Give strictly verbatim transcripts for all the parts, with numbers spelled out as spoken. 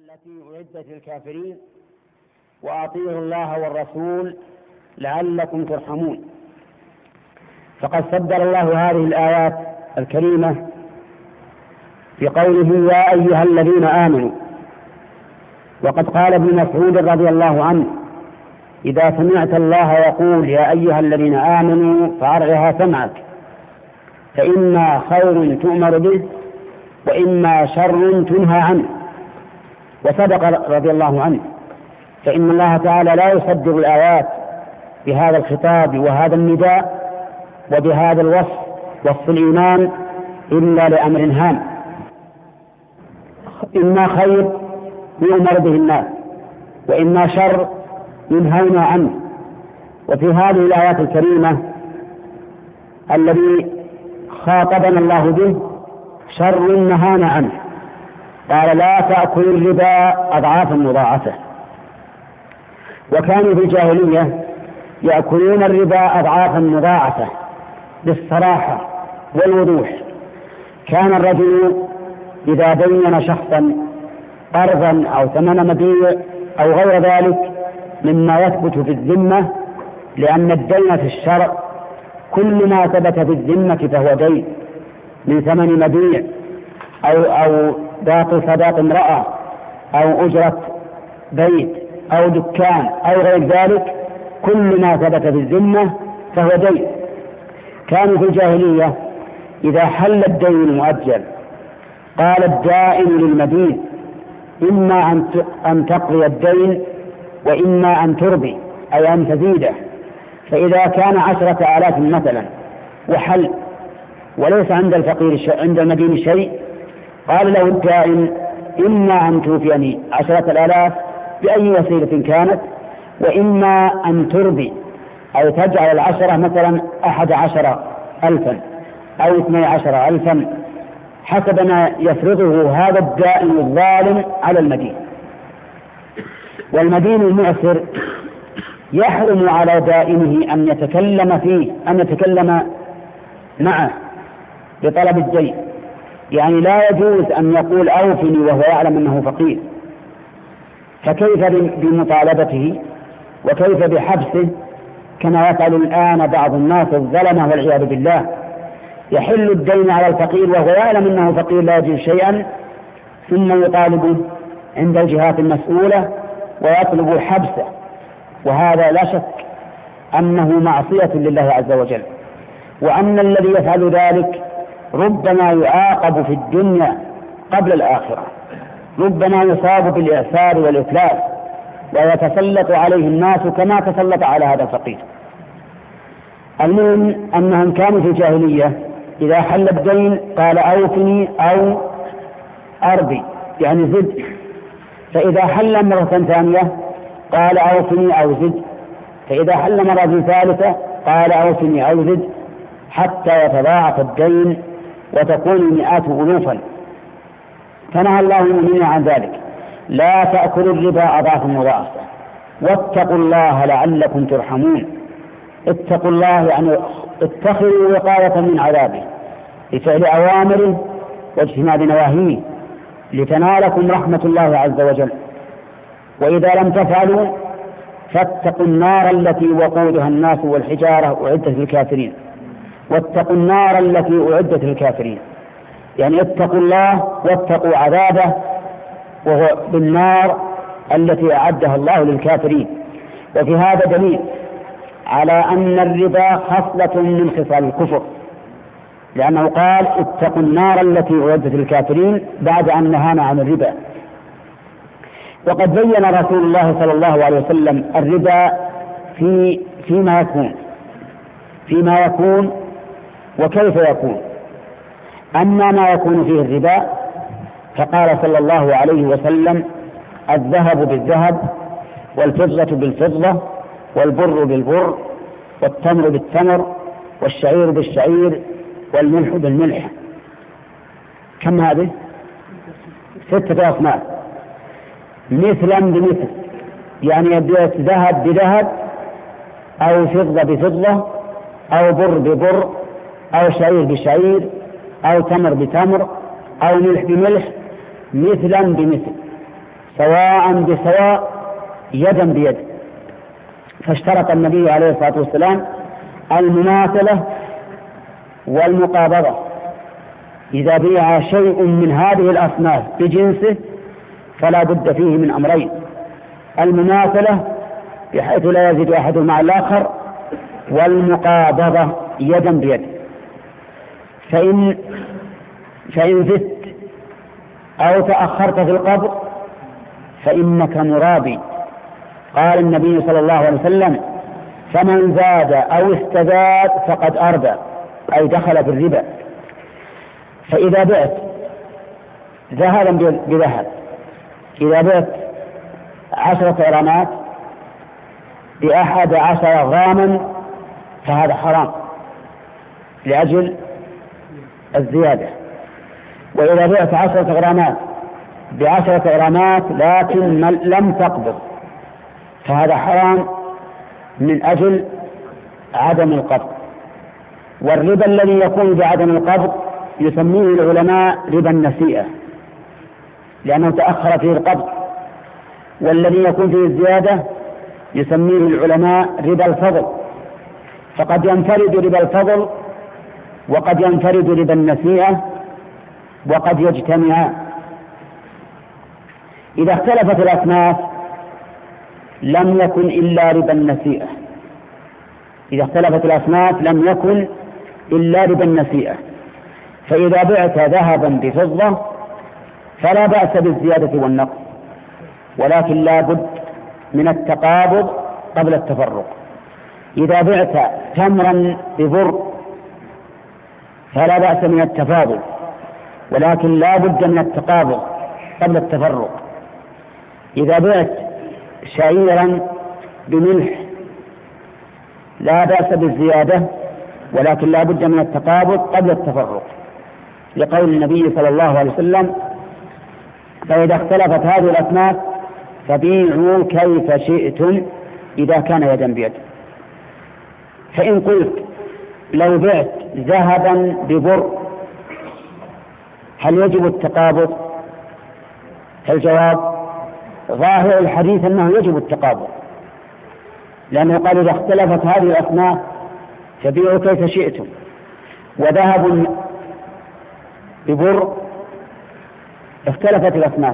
التي أعدت للكافرين وأطيعوا الله والرسول لعلكم ترحمون. فقد فضل الله هذه الآيات الكريمة في قوله يا أيها الذين آمنوا، وقد قال ابن مسعود رضي الله عنه إذا سمعت الله يقول يا أيها الذين آمنوا فأرعها سمعك، فإما خير تؤمر به وإما شر تنهى عنه. وصدق رضي الله عنه، فإن الله تعالى لا يصدر الآيات بهذا الخطاب وهذا النداء وبهذا الوصف وصف الإيمان إلا لأمر هام، إما خير يؤمر به الناس وإما شر ينهون عنه. وفي هذه الآيات الكريمة الذي خاطبنا الله به شر نهانا عنه، قال لا تأكلوا الربا أضعافا مضاعفة. وكانوا في الجاهلية يأكلون الربا أضعافا مضاعفة بالصراحة والوضوح. كان الرجل إذا دين شخصا قرضا أو ثمن مبيع أو غير ذلك مما يثبت في الذمة، لأن الدين في الشرع كل ما ثبت في الذمة فهو دين، من ثمن مبيع أو أو باقي صداق امرأة أو أجرة بيت أو دكان أو غير ذلك، كل ما ثبت في الذمة فهو دين. كانوا في الجاهلية إذا حل الدين المؤجل قال الدائن للمدين إما أن تقضي الدين وإما أن تربي أي أن تزيده. فإذا كان عشرة آلاف مثلا وحل وليس عند الفقير عند المدين شيء، قال له الدائن إما أن توفيني عشرة الآلاف بأي وسيلة كانت وإما أن تربي أو تجعل العشرة مثلا أحد عشر ألفا أو اثني عشر ألفا حسب ما يفرضه هذا الدائن الظالم على المدين. والمدين المعسر يحرم على دائنه أن يتكلم فيه أن يتكلم معه بطلب الدين، يعني لا يجوز أن يقول أوفني وهو يعلم أنه فقير. فكيف بمطالبته وكيف بحبسه كما يفعل الآن بعض الناس الظلمة والعياذ بالله، يحل الدين على الفقير وهو يعلم أنه فقير لا يجوز شيئا ثم يطالبه عند الجهات المسؤولة ويطلب حبسه، وهذا لا شك أنه معصية لله عز وجل، وأن الذي يفعل ذلك ربما يعاقب في الدنيا قبل الآخرة، ربما يصاب بالإعسار والإفلاس ويتسلط عليه الناس كما تسلط على هذا الفقير. المهم أنهم كانوا في الجاهلية إذا حل الدين قال أوفني أو أربي يعني زد، فإذا حل مرة ثانية قال أوفني أو زد، فإذا حل مرة ثالثة قال أوفني أو زد، حتى يتضاعف الدين وتكون المئات ألوفا. فنهى الله المؤمنين عن ذلك، لا تأكلوا الربا أضعافا مضاعفة واتقوا الله لعلكم ترحمون. اتقوا الله يعني اتخذوا وقاية من عذابه بفعل أوامره واجتناب نواهيه لتنالكم رحمة الله عز وجل. وإذا لم تفعلوا فاتقوا النار التي وقودها الناس والحجارة أعدت للكافرين. واتقوا النار التي أعدت للكافرين يعني اتقوا الله واتقوا عذابه، وهو بالنار التي أعدها الله للكافرين. وفي هذا دليل على أن الربا خصلة من خصال الكفر، لأنه قال اتقوا النار التي أعدت للكافرين بعد أن نهانا عن الربا. وقد بين رسول الله صلى الله عليه وسلم الربا في فيما يكون فيما يكون وكيف يكون. أما ما يكون فيه الربا فقال صلى الله عليه وسلم الذهب بالذهب والفضة بالفضة والبر بالبر والتمر بالتمر والشعير بالشعير والملح بالملح. كم هذه؟ ستة أصناف. مثلا بمثل يعني يبيع ذهب بذهب أو فضة بفضة أو بر ببر أو شعير بشعير أو تمر بتمر أو ملح بملح، مثلا بمثل، سواء بسواء يدا بيد. فاشترط النبي عليه الصلاة والسلام المماثلة والمقابضة. إذا بيع شيء من هذه الأصناف بجنسه فلا بد فيه من أمرين: المماثلة بحيث لا يزيد أحد مع الآخر، والمقابضة يدا بيد. فإن, فإن زدت أو تأخرت في القبض فإنك مرابي. قال النبي صلى الله عليه وسلم: فمن زاد أو استزاد فقد أربى، أي دخل في الربا. فإذا بعت ذهبا بذهب، إذا بعت عشرة غرامات بأحد عشر غراما فهذا حرام لأجل الزيادة. وإذا بعت عشرة غرامات بعشرة غرامات لكن لم تقبض فهذا حرام من أجل عدم القبض. والربا الذي يكون بعدم القبض يسميه العلماء ربا النسيئة لأنه تأخر فيه القبض، والذي يكون فيه الزيادة يسميه العلماء ربا الفضل. فقد ينفرد ربا الفضل وقد ينفرد ربا النسيئة وقد يجتمعان. إذا اختلفت الأصناف لم يكن إلا ربا النسيئة. إذا اختلفت الأصناف لم يكن إلا ربا النسيئة. فإذا بعت ذهبا بفضة فلا بأس بالزيادة والنقص، ولكن لا بد من التقابض قبل التفرق. إذا بعت تمرا ببر فلا بأس من التفاضل، ولكن لا بد من التقابض قبل التفرق. إذا بعت شعيرا بملح لا بأس بالزيادة، ولكن لا بد من التقابض قبل التفرق، لقول النبي صلى الله عليه وسلم: فإذا اختلفت هذه الأصناف فبيعوا كيف شئتم إذا كان يدا بيد. فإن قلت لو بعت ذهبا ببر هل يجب التقابض؟ الجواب: ظاهر الحديث أنه يجب التقابض، لأنه قال: إذا اختلفت هذه الأصناف فبيعوا كيف شئتم. وذهب ببر اختلفت الأصناف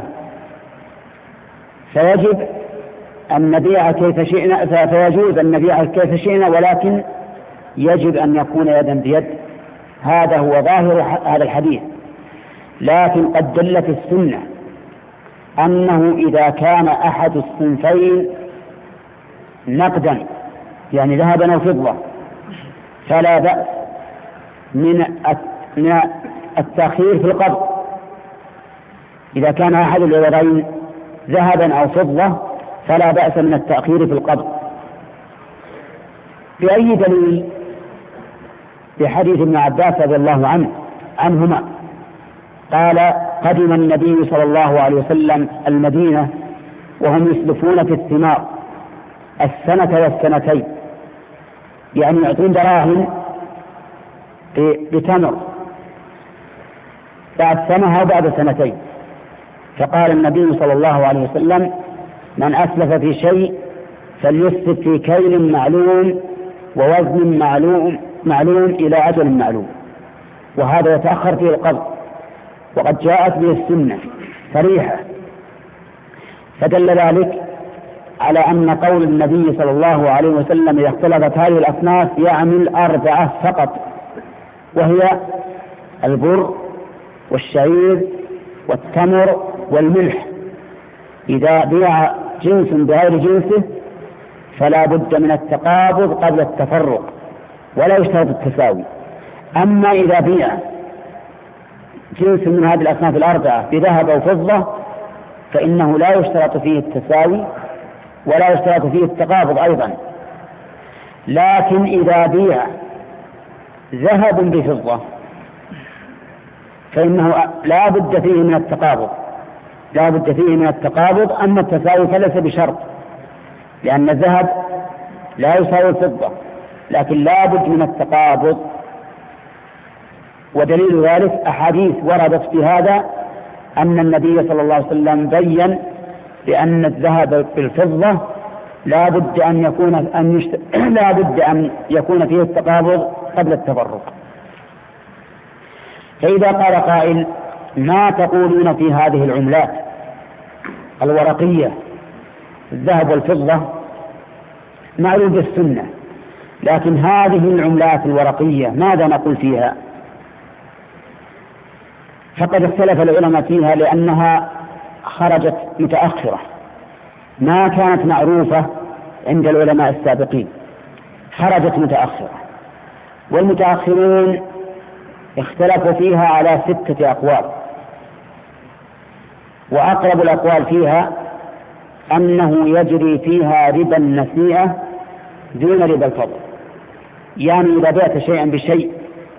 فيجب أن نبيع كيف شئنا، فيجوز أن نبيع كيف شئنا، ولكن يجب أن يكون يدا بيد. هذا هو ظاهر هذا الحديث. لكن قد دلت السنة أنه إذا كان أحد الصنفين نقدا يعني ذهبا أو فضة فلا بأس من التأخير في القبض. إذا كان أحد العوضين ذهبا أو فضة فلا بأس من التأخير في القبض. بأي دليل؟ بحديث ابن عباس رضي الله عنه عنهما قال: قدم النبي صلى الله عليه وسلم المدينة وهم يسلفون في الثمار السنة والسنتين، يعني يعطون دراهم بتمر بعد سنة أو بعد سنتين. فقال النبي صلى الله عليه وسلم: من أسلف في شيء فليسلف في كيل معلوم ووزن معلوم معلوم إلى أجل معلوم. وهذا يتأخر فيه القبض، وقد جاءت به السنة صريحة. فدل ذلك على أن قول النبي صلى الله عليه وسلم: إذا اختلفت هذه الأصناف يعمل أربعة فقط، وهي البر والشعير والتمر والملح. إذا بيع جنس بغير جنسه فلا بد من التقابض قبل التفرق، ولا يشترط التساوي. أما إذا بيع جنس من هذه الأصناف الأربعة بذهب أو فضة فإنه لا يشترط فيه التساوي ولا يشترط فيه التقابض أيضا. لكن إذا بيع ذهب بفضة فإنه لا بد فيه من التقابض لا بد فيه من التقابض. أما التساوي فليس بشرط، لأن الذهب لا يساوي الفضة، لكن لا بد من التقابض. ودليل ذلك أحاديث وردت في هذا أن النبي صلى الله عليه وسلم بين لأن الذهب بالفضة لا بد أن يكون أن يشت... لا بد أن يكون فيه التقابض قبل التفرق. فإذا قال قائل: ما تقولون في هذه العملات الورقية الذهب والفضة؟ معلوم بالسنة، لكن هذه العملات الورقية ماذا نقول فيها؟ فقد اختلف العلماء فيها لأنها خرجت متأخرة، ما كانت معروفة عند العلماء السابقين، خرجت متأخرة. والمتأخرون اختلفوا فيها على ستة أقوال، وأقرب الأقوال فيها أنه يجري فيها ربا النسيئة دون ربا الفضل. يعني إذا بعت شيئا بشيء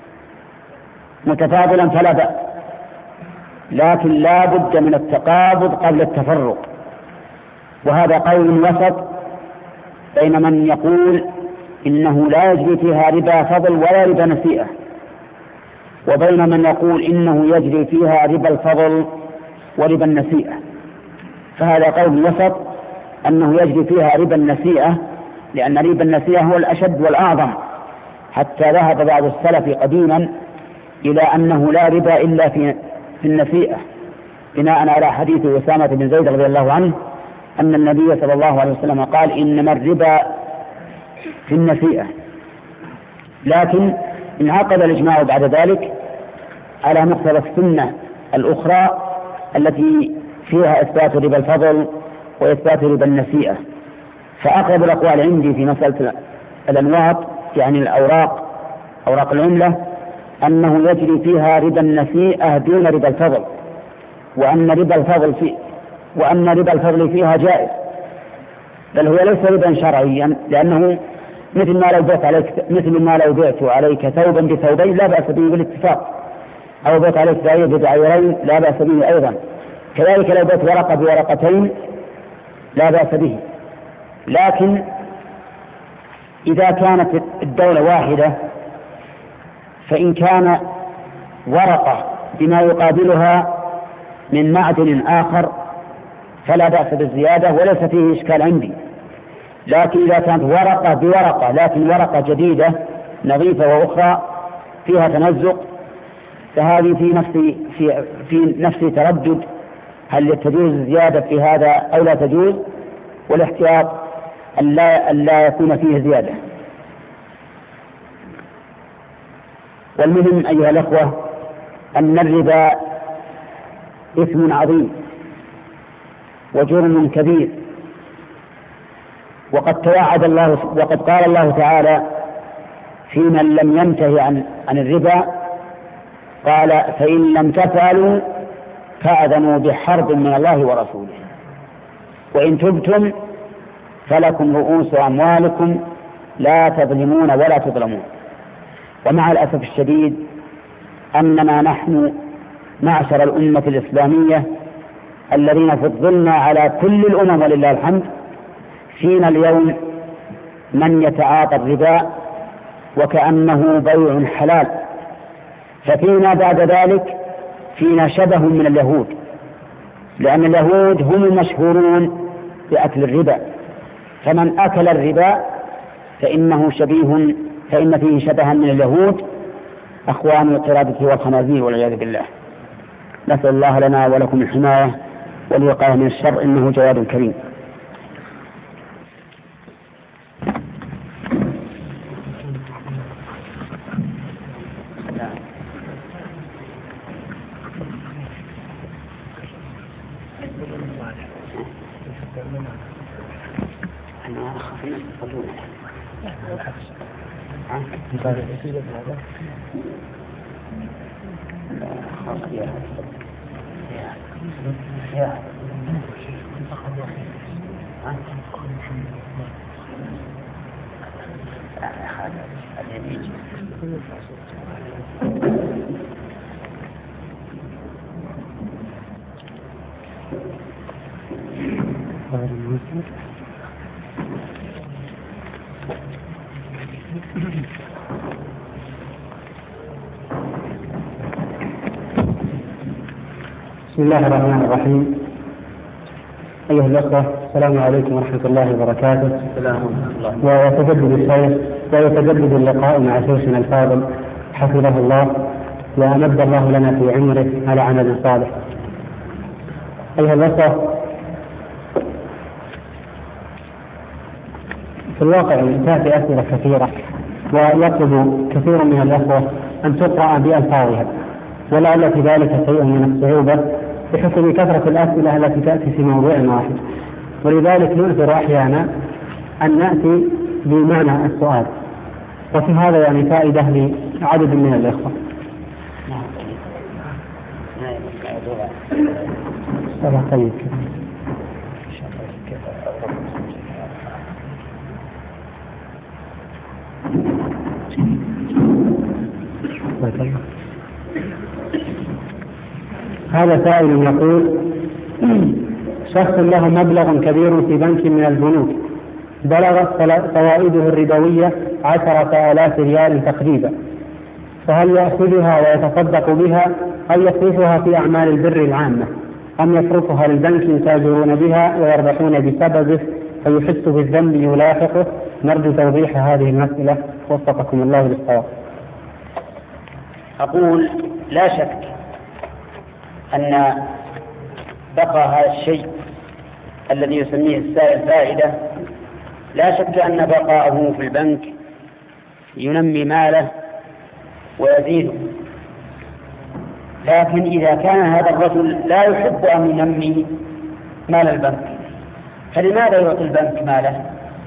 متفاضلا فلا بأس، لكن لا بد من التقابض قبل التفرق. وهذا قول وسط بين من يقول إنه لا يجري فيها ربا فضل ولا ربا نسيئة، وبين من يقول إنه يجري فيها ربا الفضل وربا النسيئة. فهذا قول وسط أنه يجري فيها ربا النسيئة، لأن ربا النسيئة هو الأشد والأعظم، حتى ذهب بعض السلف قديما إلى أنه لا ربا إلا في في النسيئة، بناء على حديث أسامة بن زيد رضي الله عنه أن النبي صلى الله عليه وسلم قال: إنما الربا في النسيئة. لكن انعقد الإجماع بعد ذلك على مقتضى السنة الأخرى التي فيها إثبات ربا الفضل وإثبات ربا النسيئة. فأقرب الأقوال عندي في مسألة الأنواط، يعني الأوراق، أوراق العملة، أنه يجري فيها ربا النسيئة دون ربا الفضل، وأن ربا الفضل في وأن ربا الفضل فيها جائز، بل هو ليس ربا شرعيا، لأنه مثل ما لو بعت عليك مثل ما لو بعت عليك ثوبا بثوبين لا بأس به بالاتفاق، أو بعت عليك بعير بعيرين لا بأس به أيضا. كذلك لو بعت ورقة بورقتين لا بأس به. لكن إذا كانت الدولة واحدة، فإن كان ورقة بما يقابلها من معدن آخر فلا بأس بالزيادة وليس فيه إشكال عندي. لكن إذا كانت ورقة بورقة، لكن ورقة جديدة نظيفة وأخرى فيها تمزق، فهذه في نفسي في في نفسي تردد، هل تجوز الزيادة في هذا أو لا تجوز، والاحتياط ألا ألا يكون فيه زيادة. والمهم أيها الأخوة أن الربا إثم عظيم وجرم كبير، وقد توعد الله وقد قال الله تعالى في من لم ينتهي عن عن الربا، قال: فإن لم تفعلوا فأذنوا بحرب من الله ورسوله، وإن تبتم فلكم رؤوس أموالكم لا تظلمون ولا تظلمون. ومع الأسف الشديد أننا نحن معشر الأمة الإسلامية الذين فضلنا على كل الأمم ولله الحمد، فينا اليوم من يتعاطى الربا وكأنه بيع حلال، ففينا بعد ذلك فينا شبه من اليهود، لأن اليهود هم المشهورون بأكل الربا، فمن أكل الربا فإنه شبيه فإن فيه شبها من اليهود أخوان القردة والخنازير والعياذ بالله. نسأل الله لنا ولكم الحماية والوقاية من الشر، إنه جواد كريم. بسم الله الرحمن الرحيم. أيها الأخوة، السلام عليكم ورحمة الله وبركاته. السلام ورحمة الله. ويتجدد الشيخ ويتجدد اللقاء مع شيخنا الفاضل حفظه الله وأمد الله لنا في عمره على عمل صالح. أيها الأخوة، في الواقع تأتي أسئلة كثيرة ويطلب كثير من الأخوة أن تقرأ بألفاظها، ولعل في ذلك شيء من الصعوبة بحكم كثرة الأسئلة التي تأتي في موضوع واحد، ولذلك نؤثر أحيانا أن نأتي بمعنى السؤال، وفي هذا يعني فائدة لعدد من الأخوة. طيب. هذا سائل يقول: شخص له مبلغ كبير في بنك من البنوك بلغت فوائده الربوية عشرة آلاف ريال تقريبا، فهل يأخذها ويتصدق بها أو يصرفها في أعمال البر العامة، أم يتركها للبنك يتاجرون بها ويربحون بسببه فيحس بالذنب يلاحقه؟ نرجو توضيح هذه المسألة، وفقكم الله للصواب. أقول: لا شك أن بقى هذا الشيء الذي يسميه السائل فائدة، لا شك أن بقاءه في البنك ينمي ماله ويزيده، لكن إذا كان هذا الرجل لا يحب أن ينمي مال البنك فلماذا يعطي البنك ماله؟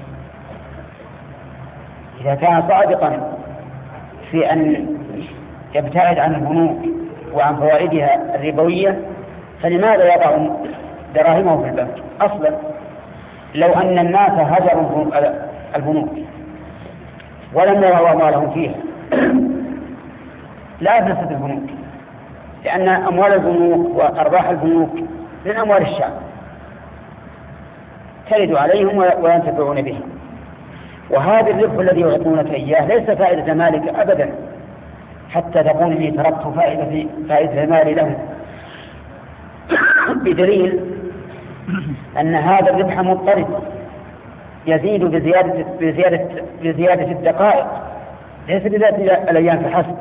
إذا كان صادقا في أن يبتعد عن البنوك وعن فوائدها الربوية فلماذا يضع دراهمه في البنك؟ أصلا لو أن الناس هجروا البنوك ولم يضعوا أموالهم فيها لا أفلست البنوك، لأن أموال البنوك وأرباح البنوك من أموال الشعب ترد عليهم وينتفعون به، وهذا الربح الذي يعطونك إياه ليس فائدة مالك أبدا حتى تقول لي تركت فائدة فائدة مالي له، بدليل أن هذا الربح مضطرد يزيد بزيادة, بزيادة, بزيادة الدقائق ليس بذات الأيام فحسب،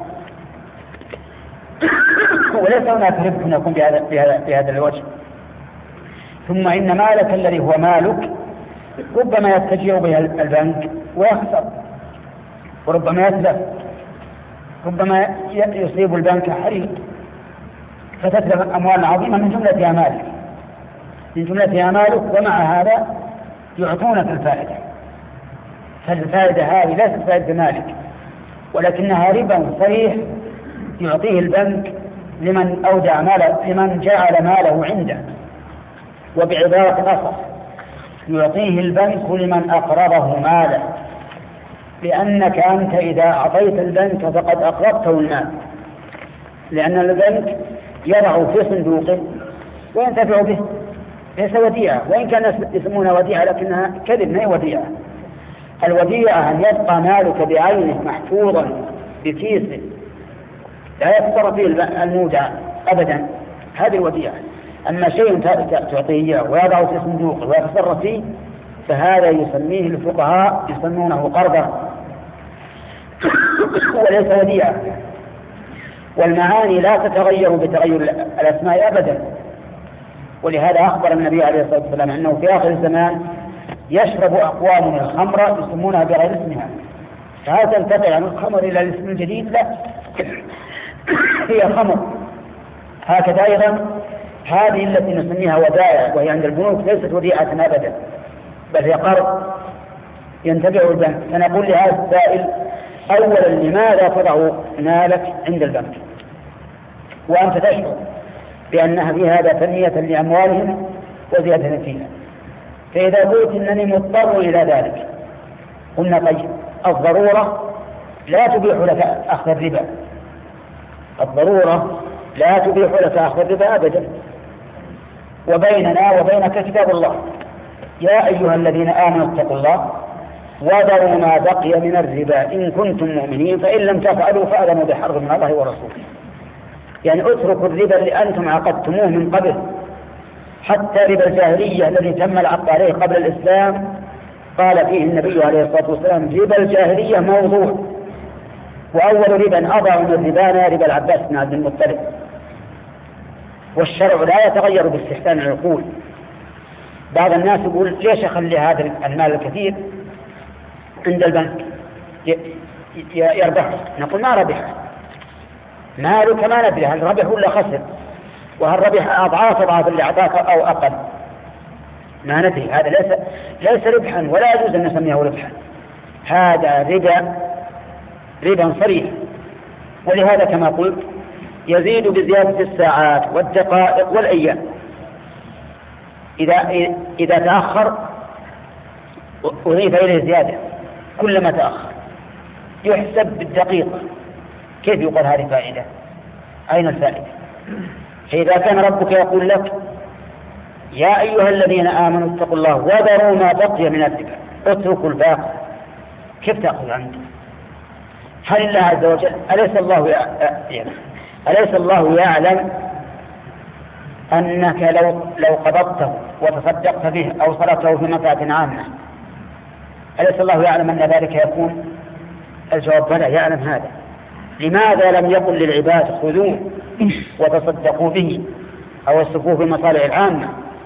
وليس هناك ربح يكون بهذا, بهذا, بهذا الوجه. ثم إن مالك الذي هو مالك ربما يتجر به البنك ويخسر، وربما يتلف، ربما يصيب البنك حريق فتتلف أموال عظيمة من جملتها مالك من جملتها مالك ومع هذا يعطونك الفائدة. فالفائدة هذه ليست فائدة مالك ولكنها ربا صريح يعطيه البنك لمن أودع ماله، لمن جعل ماله عنده، وبعبارة أخرى يعطيه البنك لمن أقرضه ماله، لأنك أنت إذا أعطيت البنك فقد أقرضته المال، لأن البنك يضع في صندوقه وينتفع به، ليس وديعة، وإن كان يسمونها وديعة لكنها كذب، ما هي وديعة. الوديعة أن يبقى مالك بعينه محفوظا بكيسه لا يتصرف فيه المودع أبدا، هذه الوديعة. أما شيء تعطيه ويضعه في صندوق ويتصرف فيه فهذا يسميه الفقهاء يسمونه قرضا وليس وديعة. والمعاني لا تتغير بتغير الأسماء أبدا، ولهذا أخبر النبي عليه الصلاة والسلام أنه في آخر الزمان يشرب أقوام الخمر يسمونها بغير اسمها، فهل تنتقل عن الخمر إلى الاسم الجديد؟ لا، هي خمر. هكذا أيضا هذه التي نسميها ودائع وهي عند البنوك ليست وديعة أبدا، بل هي قرض ينتبع البنك. فنقول لهذا السائل: أولا لماذا تضع مالك عند البنك وأنت تشعر بأنها في هذا تنمية لأموالهم وزيادة فيها؟ فإذا قلت إنني مضطر إلى ذلك قلنا طيب، الضرورة لا تبيح لك أخذ الربا، الضرورة لا تبيح لك أخذ الربا أبدا، وبيننا وبينك كتاب الله: يا أيها الذين آمنوا اتقوا الله وذروا ما بقي من الربا إن كنتم مؤمنين فإن لم تفعلوا فأذنوا بحرب من الله ورسوله. يعني اتركوا الربا اللي أنتم عقدتموه من قبل، حتى ربا الجاهلية الذي تم العقد عليه قبل الإسلام قال فيه النبي عليه الصلاة والسلام ربا الجاهلية موضوع، وأول ربا أضع من الربانا ربا العباس بن عبد المطلب. والشرع لا يتغير باستحسان العقول. بعض الناس يقول ليش أخلي هذا المال الكثير عند البنك يربح؟ نقول ما ربح، مالك ما ندري هل ربح ولا خسر، وهل ربح أضعاف أضعاف اللي أعطاك أو أقل، ما ندري. هذا ليس ليس ربحا، ولا يجوز أن نسميه ربحا، هذا ربا ربا صريح. ولهذا كما قلت يزيد بزيادة الساعات والدقائق والأيام. إذا إذا تأخر أضيف إليه زيادة كلما تأخر، يحسب بالدقيقة. كيف يقال هذه فائدة؟ أين الفائدة؟ فإذا كان ربك يقول لك يا أيها الذين آمنوا اتقوا الله وذروا ما بقي من الربا اتركوا الباقي، كيف تأخذ عنه؟ هل الله عز وجل أليس الله يعلم أليس الله يعلم أنك لو لو قبضته وتصدقت به أو صرفته في منفعة عامة، أليس الله يعلم أن ذلك يكون؟ الجواب بلى، يعلم هذا. لماذا لم يقل للعباد خذوه وتصدقوا به أو اسلكوه في المصالح العامة؟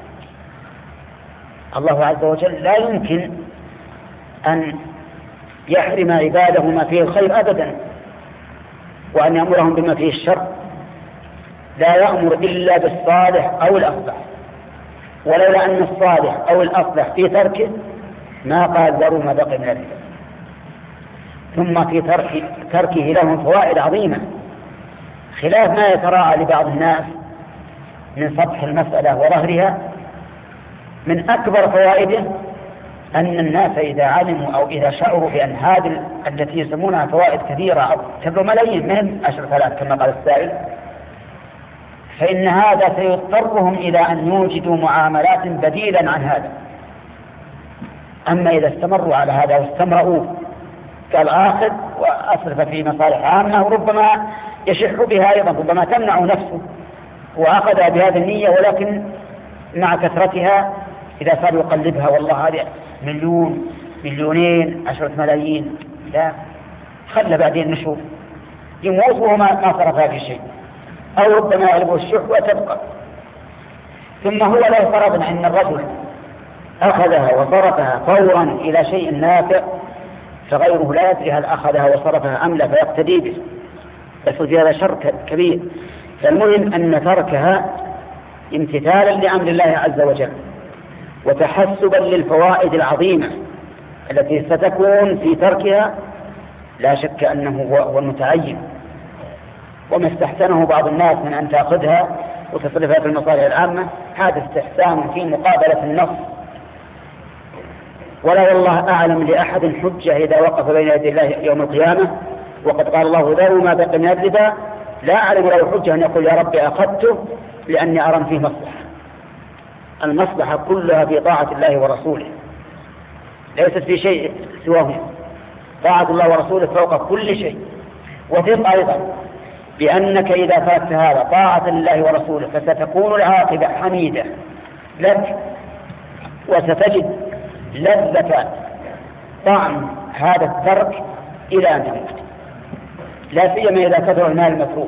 الله عز وجل لا يمكن أن يحرم عباده ما فيه الخير أبدا، وأن يأمرهم بما فيه الشر. لا يأمر إلا بالصالح أو الأصلح، ولولا أن الصالح أو الأصلح في تركه ما قال ذروا ما بقي من الربا. ثم في ترك تركه لهم فوائد عظيمة، خلاف ما يتراءى لبعض الناس من سطح المسألة وظهرها. من أكبر فوائده أن الناس إذا علموا أو إذا شعروا بأن هذه التي يسمونها فوائد كثيرة أو تبلغ ملايين من عشرة آلاف كما قال السائل، فإن هذا سيضطرهم إلى أن يوجدوا معاملات بديلا عن هذا. أما إذا استمروا على هذا واستمروا كالآخذ وأصرف في مصالح عامة، وربما يشح بها أيضا، ربما تمنع نفسه وأخذ بهذه النية، ولكن مع كثرتها إذا صار يقلبها والله هذه مليون مليونين عشرة ملايين، لا خلى بعدين نشوف يموت وهو ما صرفها في شيء، أو ربما يغلبه الشح وتبقى. ثم هو لو فرضنا أن الرجل أخذها وصرفها فورا إلى شيء نافع، فغيره لا يدري هل أخذها وصرفها أم لا فيقتدي به، بس في هذا شر كبير. فالمهم أن تركها امتثالا لأمر الله عز وجل وتحسبا للفوائد العظيمة التي ستكون في تركها، لا شك أنه هو المتعين. وما استحسنه بعض الناس من أن تأخذها وتصرفها في المصالح العامة، هذا استحسان في مقابلة النص. ولا والله أعلم لأحد حجة إذا وقف بين يدي الله يوم القيامة وقد قال الله ذروا ما بقي من الربا، لا أعلم له حجة أن يقول يا ربي أخذته لأني أرى فيه مصلحة. المصلحة كلها في طاعة الله ورسوله، ليست في شيء سواه. طاعة الله ورسوله فوق كل شيء. وثق أيضا بأنك إذا فاتت هذا طاعة الله ورسوله فستكون العاقبة حميدة لك، وستجد لذة طعم هذا الترك إلى أن تموت، لا سيما إذا كثر المال المتروك.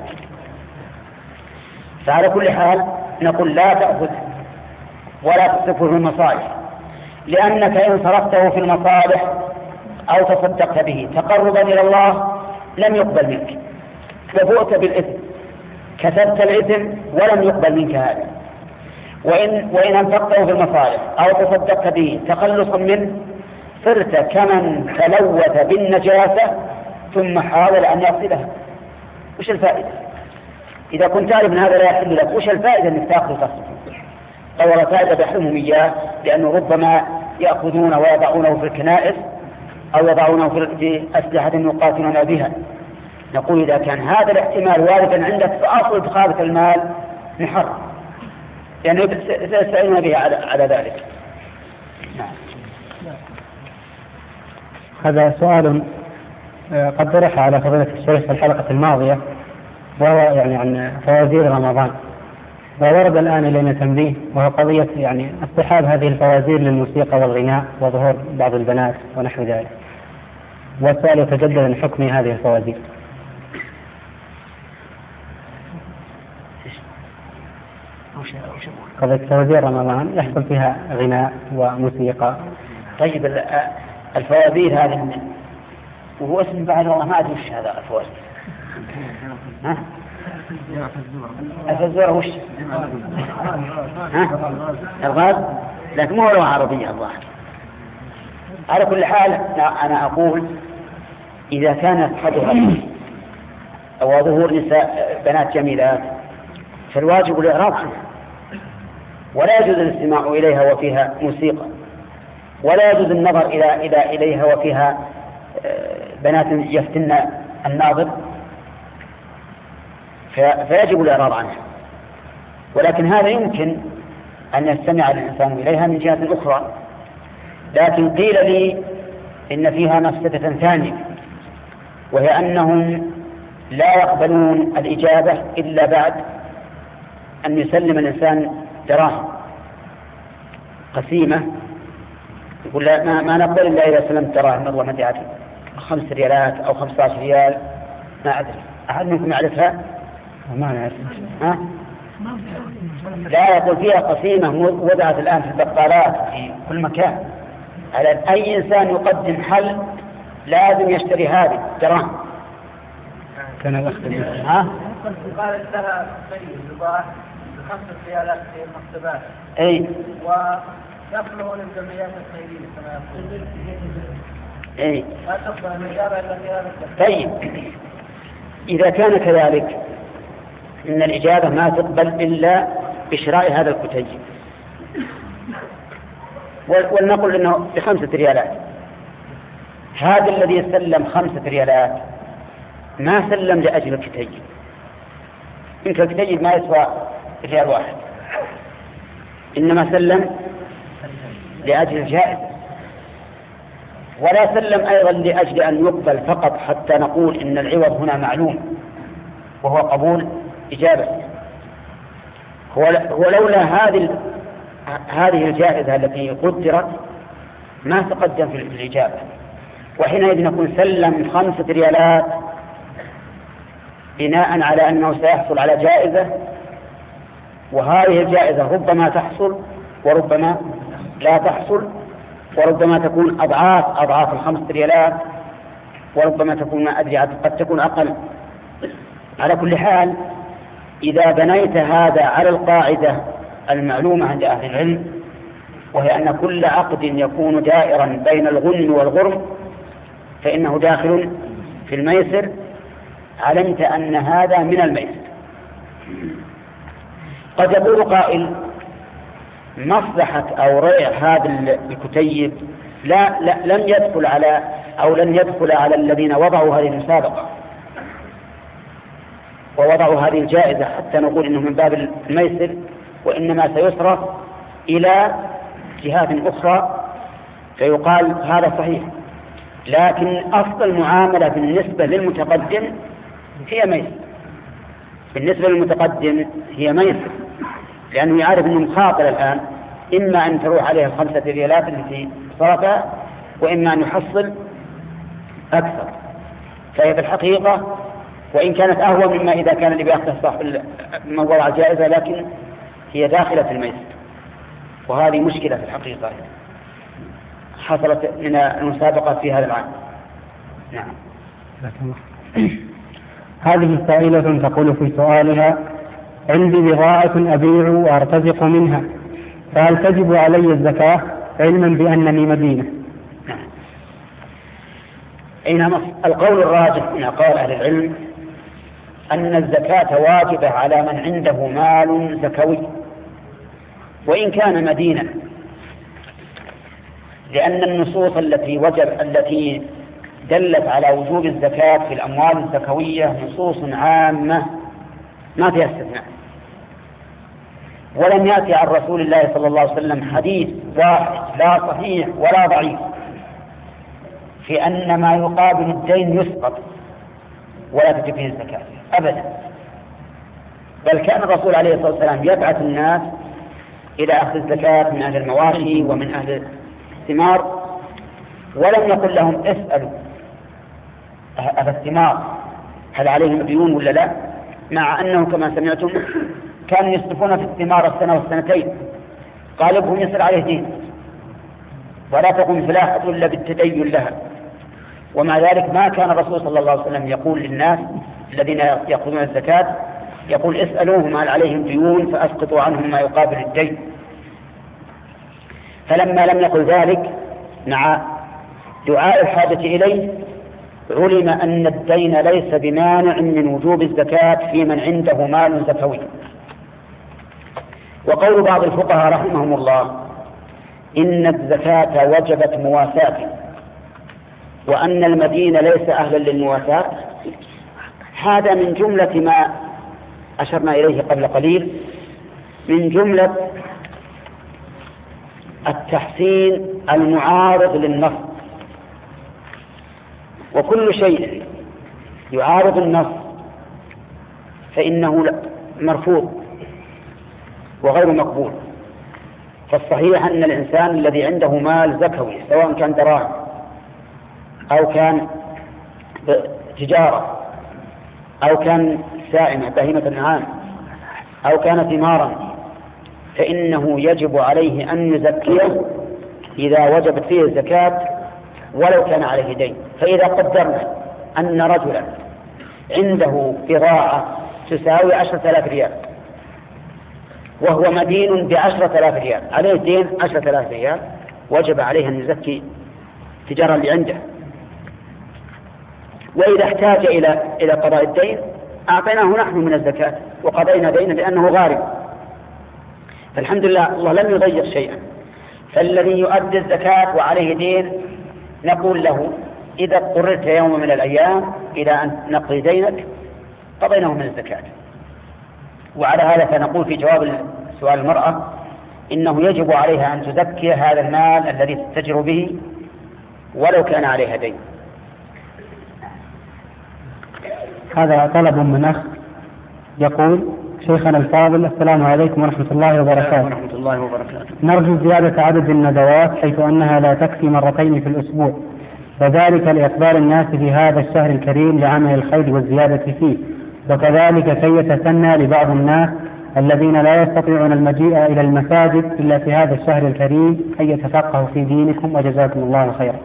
فعلى كل حال نقول لا تأخذ ولا تصرفه في المصالح، لأنك إن صرفته في المصالح أو تصدقت به تقربا إلى الله لم يقبل منك، فبؤت بالإثم، كسبت الإثم ولم يقبل منك هذا. وإن, وإن أنفقته في المصالح أو تصدقت به تخلصا منه صرت كمن تلوث بالنجاسة ثم حاول أن يغسلها. وش الفائدة؟ إذا كنت تعرف أن هذا لا يحل لك، وش الفائدة أنك تأخذ تصرف؟ أولا فائدة بيحرمهم إياه، لأنه ربما يأخذونه ويضعونه في الكنائس أو يضعونه في أسلحة يقاتلون بها. نقول إذا كان هذا الاحتمال واردا عندك فأصل إدخالك المال محرم، يعني سيستعينون به على, على ذلك. نعم. هذا سؤال قد طرح على فضيلة الشيخ في الحلقة الماضية، وهو يعني عن فوازير رمضان. وورد الآن إلينا تنبيه، وهو قضية يعني اصطحاب هذه الفوازير للموسيقى والغناء وظهور بعض البنات ونحو ذلك، والسؤال يتجدد عن حكم هذه الفوازير. قضية فوازير رمضان يحصل فيها غناء وموسيقى. طيب الفوازير هذه وهو اسم بعد والله ما أدري وش هذا الفوازير. ها؟ الفزورة وش؟ ها؟ الغاز، لكن مو لغة عربية الظاهر. على كل حال أنا أقول إذا كانت حضرة أو ظهور نساء بنات جميلات فالواجب الإعراض عنها، ولا يجوز الاستماع إليها وفيها موسيقى، ولا يجوز النظر إلى إلى إليها وفيها بنات يفتن الناظر، فيجب الإعراض عنها. ولكن هذا يمكن أن يستمع الإنسان إليها من جهة أخرى. لكن قيل لي إن فيها مفسدة ثانية، وهي أنهم لا يقبلون الإجابة إلا بعد أن يسلم الإنسان دراهم قسيمة، يقول لا ما, ما نقبل إلا إذا سلمت دراهم والله ما أدري خمس ريالات أو خمسة عشر ريال، ما أدري أحد منكم يعرفها؟ ما نعرف. ها؟ لا، يقول فيها قسيمة وضعت الآن في البقالات في كل مكان، على أي إنسان يقدم حل لازم يشتري هذه دراهم. كان الأخ ها؟ قالت لها البضاعة بخمسة ريالات في المكتبات. أي. ويقبلون الجمعيات الخيرية كما يقول. أي. لا تقبل الإجابة إلا في هذا الشخص. طيب إذا كان كذلك إن الإجابة ما تقبل إلا بشراء هذا الكتيب، ولنقل إنه بخمسة ريالات، هذا الذي سلم خمسة ريالات ما سلم لأجل الكتيب، إنك الكتيب ما يسوى ريال واحد، إنما سلم لأجل الجائزة، ولا سلم أيضا لأجل أن يقبل فقط حتى نقول إن العوض هنا معلوم وهو قبول إجابة. ولولا هذه هذه الجائزة التي قدرت ما تقدم في الإجابة، وحينئذ نكون سلم خمسة ريالات بناء على أنه سيحصل على جائزة، وهذه الجائزة ربما تحصل وربما لا تحصل، وربما تكون أضعاف أضعاف الخمسة ريالات، وربما تكون ما أدري قد تكون أقل. على كل حال إذا بنيت هذا على القاعدة المعلومة عند أهل العلم، وهي أن كل عقد يكون دائرا بين الغنم والغرم فإنه داخل في الميسر، علمت أن هذا من الميسر. قد يقول قائل مصلحة أو ريع هذا الكتيب لا, لا لم يدخل على أو لن يدخل على الذين وضعوا هذه المسابقة ووضعوا هذه الجائزة حتى نقول إنه من باب الميسر، وإنما سيصرف إلى جهات أخرى فيقال هذا صحيح. لكن أصل المعاملة بالنسبة للمتقدم هي ميسر، بالنسبة للمتقدم هي ميسر، لأنه يعرف أنه مخاطر الآن، إما أن تروح عليه الخمسة ريالات التي صرفها، وإما أن يحصل أكثر. فهي بالحقيقة وإن كانت أهوى مما إذا كان اللي بيأخذ صاحب موضوع الجائزة، لكن هي داخلة في الميسر، وهذه مشكلة في الحقيقة حصلت من المسابقة في هذا العام. نعم. هذه سائلة تقول في سؤالها: عندي بضاعة أبيع وأرتزق منها، فهل تجب علي الزكاة علما بأنني مدينة؟ نعم. إنما القول الراجح من أقوال أهل العلم أن الزكاة واجبة على من عنده مال زكوي وإن كان مدينة، لأن النصوص التي وجب التي دلت على وجوب الزكاة في الأموال الزكوية نصوص عامة ما فيها استثناء، ولم يأتي عن رسول الله صلى الله عليه وسلم حديث واحد لا صحيح ولا ضعيف في أن ما يقابل الدين يسقط ولا تجب فيه الزكاة أبدا. بل كان الرسول عليه الصلاة والسلام يبعث الناس إلى أخذ الزكاة من أهل المواشي ومن أهل الثمار، ولم يقل لهم اسألوا أهل الثمار هل عليهم ديون ولا لا، مع أنه كما سمعتم كانوا يصرفون في الثمار السنة والسنتين، غالبهم يصل عليه دين ولا تقوم فلاحة إلا بالتدين لها. ومع ذلك ما كان الرسول صلى الله عليه وسلم يقول للناس الذين يأخذون الزكاة يقول اسألوهم هل عليهم ديون فأسقطوا عنهم ما يقابل الدين. فلما لم يقل ذلك مع دعاء الحاجة إليه علم أن الدين ليس بمانع من وجوب الزكاة في من عنده مال زكوي. وقول بعض الفقهاء رحمهم الله إن الزكاة وجبت مواساة وأن المدين ليس أهلا للمواساة، هذا من جملة ما أشرنا إليه قبل قليل، من جملة التحسين المعارض للنص. وكل شيء يعارض النص فإنه مرفوض وغير مقبول. فالصحيح أن الإنسان الذي عنده مال زكوي سواء كان دراهم أو كان تجارة أو كان سائمة بهيمة الأنعام أو كان ثمارا، فإنه يجب عليه أن يزكيه إذا وجبت فيه الزكاة ولو كان عليه دين. فإذا قدرنا أن رجلا عنده بضاعة تساوي عشرة آلاف ريال وهو مدين بعشرة آلاف ريال، عليه دين عشرة آلاف ريال، وجب عليه أن يزكي تجارة اللي عنده. وإذا احتاج إلى إلى قضاء الدين أعطيناه نحن من الزكاة وقضينا دينه لأنه غارب. فالحمد لله الله لم يضيق شيئا. فالذي يؤدي الزكاة وعليه دين نقول له إذا اضطررت يوم من الأيام إلى أن نقضي دينك قضيناه من الزكاة. وعلى هذا فنقول في جواب سؤال المرأة إنه يجب عليها أن تزكي هذا المال الذي تتجر به ولو كان عليها دين. هذا طلب من أخ يقول: شيخنا الفاضل، السلام عليكم ورحمة الله وبركاته. ورحمة الله وبركاته. نرجو زيادة عدد الندوات حيث أنها لا تكفي مرتين في الأسبوع، وذلك لإقبال الناس في هذا الشهر الكريم لعمل الخير والزيادة فيه، وكذلك كي يتسنى لبعض الناس الذين لا يستطيعون المجيء إلى المساجد إلا في هذا الشهر الكريم أن يتفقهوا في دينكم، وجزاكم الله خيرا.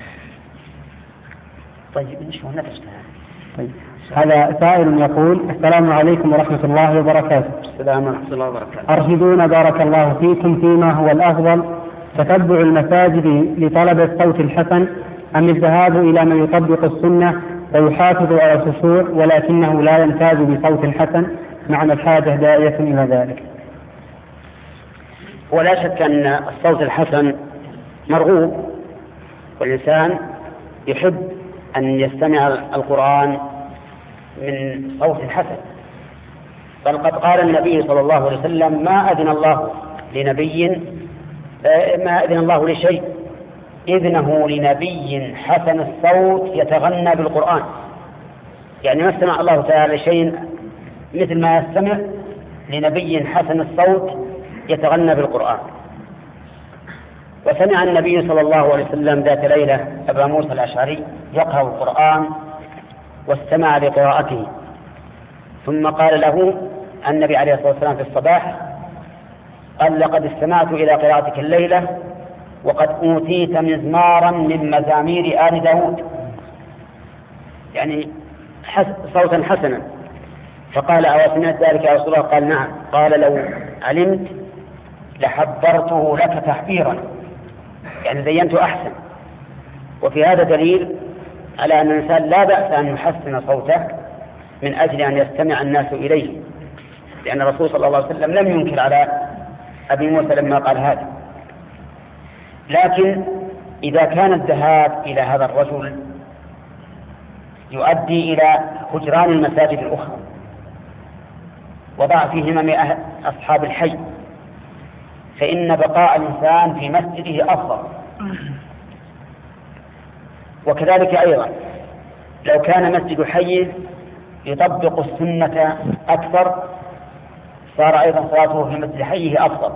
طيب نشوف نفسنا. طيب. هذا سائل يقول: السلام عليكم ورحمة الله وبركاته. السلام ورحمة الله وبركاته. أرشدونا بارك الله فيكم فيما هو الأفضل، تتبع المساجد لطلب الصوت الحسن أم الذهاب إلى من يطبق السنة ويحافظ على الخشوع ولكنه لا يمتاز بصوت حسن مع الحاجة داعية إلى ذلك؟ ولا شك أن الصوت الحسن مرغوب، والإنسان يحب أن يستمع القرآن من صوت حسن. بل قد قال النبي صلى الله عليه وسلم: ما أذن الله لنبي ما أذن الله لشيء إذنه لنبي حسن الصوت يتغنى بالقرآن. يعني ما استمع الله تعالى لشيء مثل ما يستمع لنبي حسن الصوت يتغنى بالقرآن. وسمع النبي صلى الله عليه وسلم ذات ليلة أبا موسى الأشعري يقرأ القرآن واستمع لقراءته، ثم قال له النبي عليه الصلاة والسلام في الصباح: قال: لقد استمعت إلى قراءتك الليلة وقد أوتيت مزمارا من مزامير آل داود، يعني صوتا حسنا. فقال: أو سمعت ذلك يا رسول الله؟ قال: نعم. قال: لو علمت لحبرته لك تحبيرا، يعني زينته أحسن. وفي هذا دليل على أن الإنسان لا بأس أن يحسن صوته من أجل أن يستمع الناس إليه، لأن الرسول صلى الله عليه وسلم لم ينكر على أبي موسى لما قال هذا. لكن إذا كان الذهاب إلى هذا الرجل يؤدي إلى هجران المساجد الأخرى وضع في همم أصحاب الحي، فإن بقاء الإنسان في مسجده أفضل. وكذلك أيضا لو كان مسجد حي يطبق السنة أكثر صار أيضا صلاته في مثل حيه أفضل.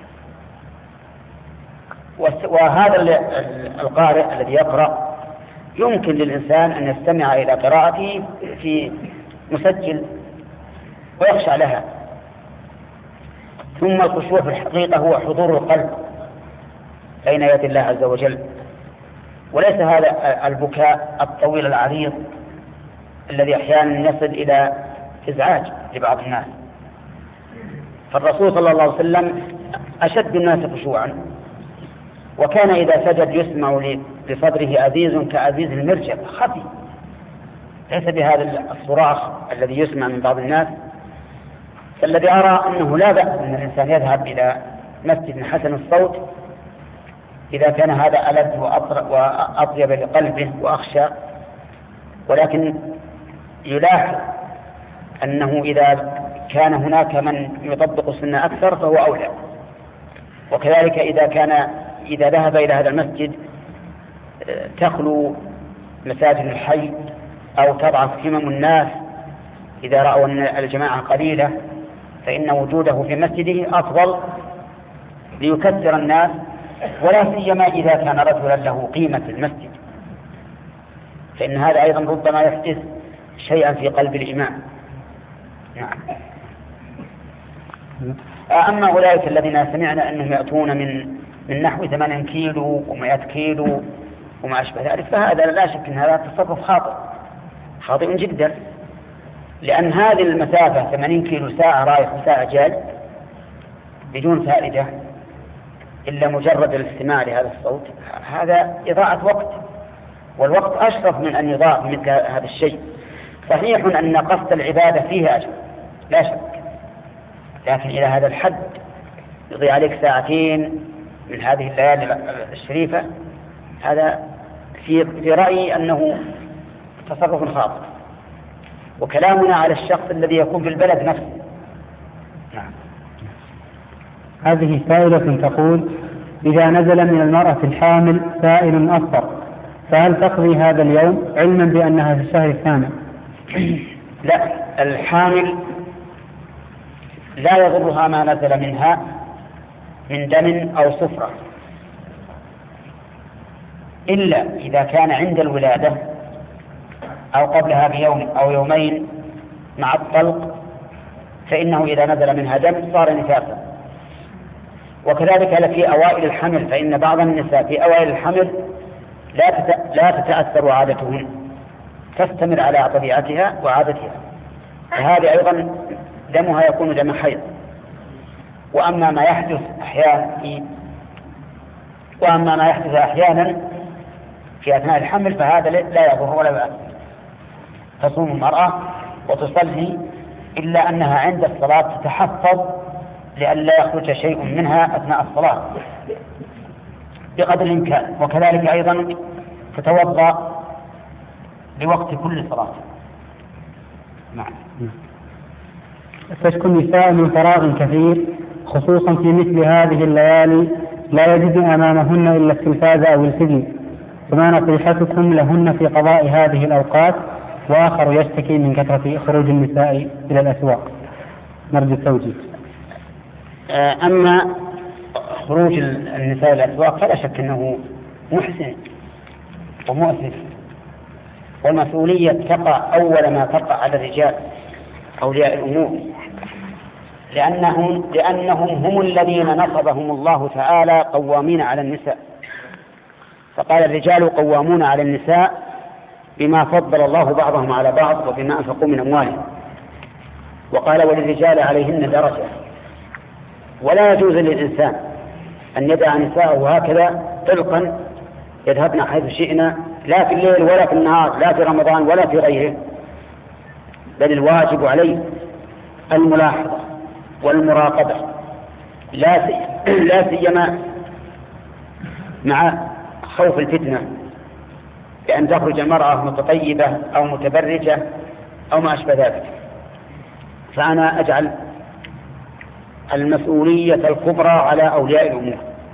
وهذا القارئ الذي يقرأ يمكن للإنسان أن يستمع إلى قراءته في مسجل ويخشع لها. ثم الخشوع في الحقيقة هو حضور القلب بين يدي الله عز وجل، وليس هذا البكاء الطويل العريض الذي أحيانا يصل إلى إزعاج لبعض الناس. فالرسول صلى الله عليه وسلم أشد الناس خشوعا، وكان إذا سجد يسمع لصدره أزيز كأزيز المرجل خفي، ليس بهذا الصراخ الذي يسمع من بعض الناس. فالذي أرى أنه لا بأس أن الإنسان يذهب إلى مسجد حسن الصوت إذا كان هذا ألذ وأطيب لقلبه وأخشى، ولكن يلاحظ أنه إذا كان هناك من يطبق السنة أكثر فهو أولى. وكذلك إذا كان إذا ذهب إلى هذا المسجد تخلو مساجد الحي أو تضعف همم الناس إذا رأوا أن الجماعة قليلة، فإن وجوده في مسجده أفضل ليكثر الناس، ولا سيما إذا كان رجلا له قيمة في المسجد، فإن هذا أيضا ربما يحدث شيئا في قلب الإمام. نعم. أما أولئك الذين سمعنا أنهم يأتون من من نحو ثمانين كيلو ومئة كيلو وما أشبه ذلك، فهذا لا شك أن هذا تصرف خاطئ خاطئ جدا، لأن هذه المسافة ثمانين كيلو ساعة رايح وساعة جاي بدون فائدة إلا مجرد الاستماع لهذا الصوت، هذا إضاعة وقت، والوقت أشرف من أن يضاع مثل هذا الشيء. صحيح أن قصد العبادة فيه أجر لا شك، لكن إلى هذا الحد يضيع عليك ساعتين من هذه الليالي الشريفة، هذا في في رأيي أنه تصرف خاطئ. وكلامنا على الشخص الذي يكون في البلد نفسه. نعم. هذه سائلة تقول: إذا نزل من المرأة الحامل سائل أفطر، فهل تقضي هذا اليوم علما بأنها في الشهر الثامن؟ لا، الحامل لا يضرها ما نزل منها من دم أو صفرة، إلا إذا كان عند الولادة أو قبلها بيوم أو يومين مع الطلق، فإنه إذا نزل منها دم صار نفاسا. وكذلك في أوائل الحمل، فإن بعض النساء في أوائل الحمل لا لا تتأثر عادتهن، تستمر على طبيعتها وعادتها، فهذه أيضا دمها يكون دم حيض. وأما ما يحدث أحيانا وأما ما يحدث أحيانا في أثناء الحمل فهذا لا يضر ولا بأس. تصوم المرأة وتصلي، إلا أنها عند الصلاة تتحفظ لئلا يخرج شيء منها أثناء الصلاة بقدر الإمكان. وكذلك أيضا تتوضأ لوقت كل صلاة. نعم. تشكو النساء من فراغ كثير، خصوصا في مثل هذه الليالي لا يجدن أمامهن إلا التلفاز أو الفيديو، فما نصيحتكم لهن في قضاء هذه الأوقات؟ وآخر يشتكي من كثرة خروج النساء إلى الأسواق، نرجو التوجيه. أما خروج النساء إلى الأسواق فلا شك أنه محسن ومؤسف، والمسؤولية تقع أول ما تقع على الرجال أولياء الأمور، لأنهم, لأنهم هم الذين نصبهم الله تعالى قوامين على النساء. فقال: الرجال قوامون على النساء بما فضل الله بعضهم على بعض وبما أنفقوا من أموالهم. وقال: وللرجال عليهن درجة. ولا يجوز للإنسان أن يدع نساءه هكذا طلقا يذهبن حيث شئنا، لا في الليل ولا في النهار، لا في رمضان ولا في غيره، بل الواجب عليه الملاحظة والمراقبة، لا سيما مع خوف الفتنة بأن تخرج المرأة متطيبة أو متبرجة أو ما أشبه ذلك. فأنا أجعل المسؤولية الكبرى على أولياء الأمور.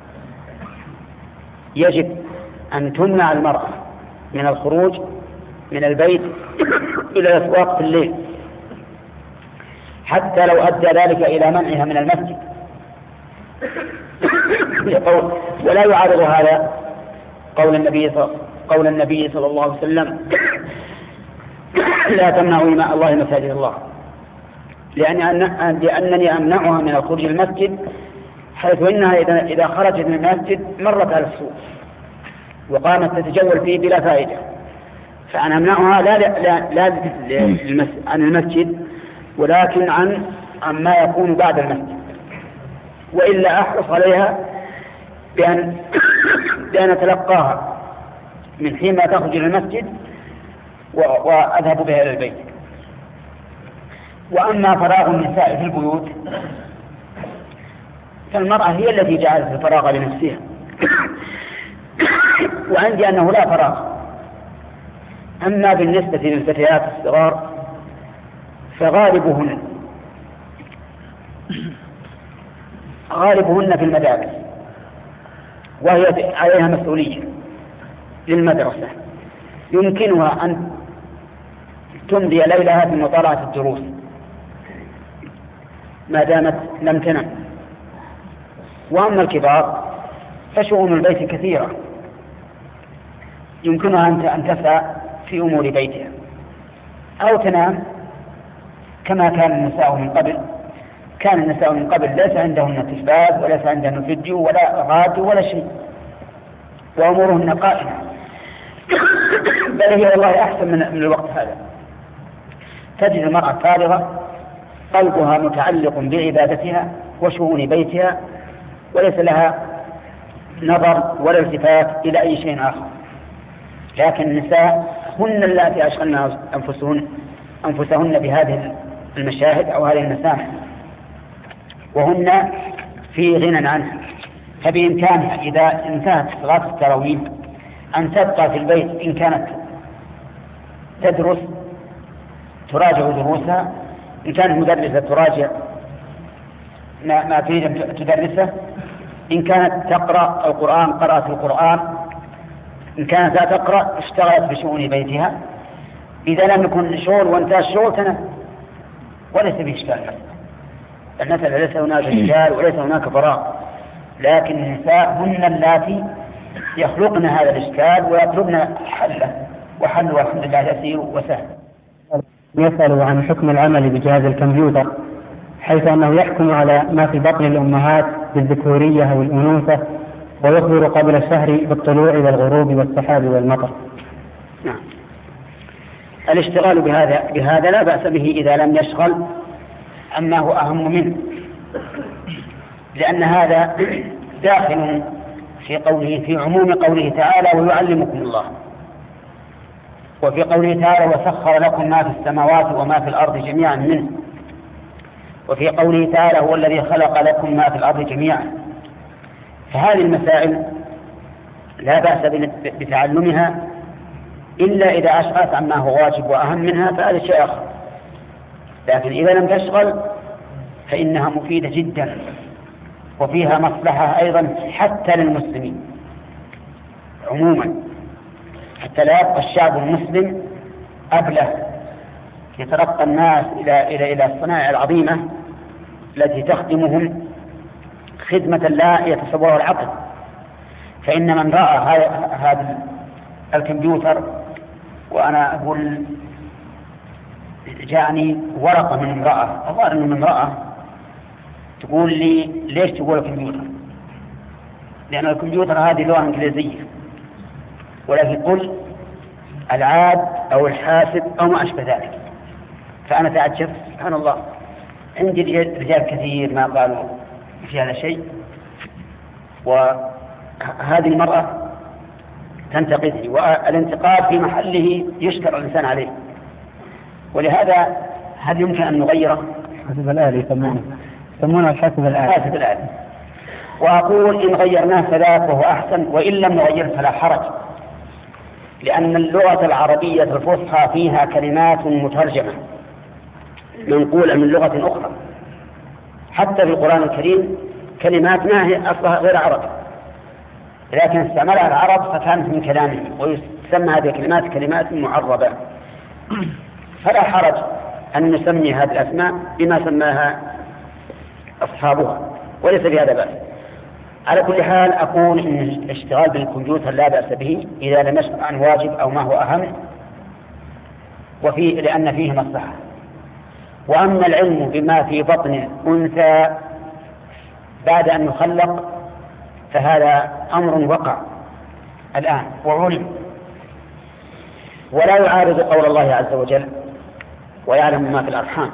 يجب أن تمنع المرأة من الخروج من البيت إلى الأسواق في الليل، حتى لو أدى ذلك إلى منعها من المسجد. يقول ولا يعارض هذا قول النبي قول النبي صلى الله عليه وسلم لا تمنعوا إماء الله مساجد الله، لأن لأنني أمنعها من الخروج المسجد، حيث إنها إذا خرجت من المسجد مرت على السوق وقامت تتجول فيه بلا فائدة، فأنا أمنعها لا, لا, لا عن المسجد ولكن عن عما يكون بعد المسجد، وإلا أحرص عليها بأن, بأن أتلقاها من حين ما تخرج إلى المسجد وأذهب بها إلى البيت. وأما فراغ النساء في البيوت فالمرأة هي التي جعلت الفراغ لنفسها، وعندي أنه لا فراغ. أما بالنسبة للفتيات الصغار فغالبهن غالبهن في المدارس، وهي عليها مسؤولية للمدرسة، يمكنها أن تمضي ليلها في مطالعة الدروس ما دامت لم تنم. وأما الكبار فشؤون البيت كثيرة، يمكنها أن تسعى في أمور بيتها أو تنام كما كان النساء من قبل. كان النساء من قبل ليس عندهن تلفاز وليس عندهن فيديو ولا راديو ولا شيء، وأمورهن قائمة، بل هي والله أحسن من, من الوقت هذا. تجد المرأة فارغة قلبها متعلق بعبادتها وشؤون بيتها، وليس لها نظر ولا التفات إلى أي شيء آخر. لكن النساء هن اللاتي أشغلن أنفسهن أنفسهن بهذه المشاهد أو هذه المسامع، وهن في غنى عنها. فبإمكانها إذا انتهت صلاة التراويح أن تبقى في البيت، إن كانت تدرس تراجع دروسها، إن كانت مدرسة تراجع ما, ما تريد تدرسه، إن كانت تقرأ القرآن قرأت القرآن، إن كانت لا تقرأ اشتغلت بشؤون بيتها. إذا لم يكن شغل وانتهى الشغل تنام وليس به إشكال. المثل ليس هناك رجال وليس هناك فراغ، لكن النساء هن اللاتي يخلقن هذا الإشكال ويطلبن حله، وحله الحمد لله يسير وسهل. يسأل عن حكم العمل بجهاز الكمبيوتر، حيث أنه يحكم على ما في بطن الأمهات بالذكورية أو الأنوثة، ويخبر قبل الشهر بالطلوع والغروب والسحاب والمطر. نعم. الاشتغال بهذا بهذا لا بأس به إذا لم يشغل عما هو أهم منه، لأن هذا داخل في قوله في عموم قوله تعالى ويعلمكم الله، وفي قوله تعالى وسخر لكم ما في السماوات وما في الأرض جميعا منه، وفي قوله تعالى هو الذي خلق لكم ما في الأرض جميعا. فهذه المسائل لا بأس بتعلمها إلا إذا أشغلت عما هو واجب وأهم منها، فهذا شيء آخر. لكن إذا لم تشغل فإنها مفيدة جدا، وفيها مصلحة أيضا حتى للمسلمين عموما، حتى لا يبقى الشعب المسلم أبله يترقى الناس إلى إلى إلى الصناعة العظيمة التي تخدمهم خدمة لا يتصورها العقل. فإن من رأى هذا الكمبيوتر، وأنا أقول جاءني ورقة من امرأة، أظهر أنه من امرأة تقول لي ليش تقول الكمبيوتر؟ لأن الكمبيوتر هذه لغة إنجليزية، ولكن قل العاد أو الحاسب أو ما أشبه ذلك. فأنا تعجبت سبحان الله، عندي رجال كثير ما قالوا في هذا شيء، وهذه المرأة تنتقدني، والانتقاد في محله يشكر الإنسان عليه. ولهذا هل يمكن أن نغيره؟ الحاسب الآلي يسمونه يسمونه الحاسب الآلي. الحاسب الآلي. وأقول إن غيرناه فذاك وهو أحسن، وإن لم نغير فلا حرج، لأن اللغة العربية الفصحى فيها كلمات مترجمة منقولة من لغة أخرى. حتى في القرآن الكريم كلمات ما هي أصلها غير عربي، لكن استعملها العرب فكانت من كلامهم، ويسمى هذه الكلمات كلمات معربة. فلا حرج أن نسمي هذه الأسماء بما سماها أصحابها، وليس بهذا بأس. على كل حال أقول إن الاشتغال بالكمبيوتر لا بأس به إذا لم يشغل عن واجب أو ما هو أهم، وفيه لأن فيه مصلحة. وأما العلم بما في بطن أنثى بعد أن يخلق فهذا أمر وقع الآن وعلم، ولا يعارض قول الله عز وجل ويعلم ما في الأرحام،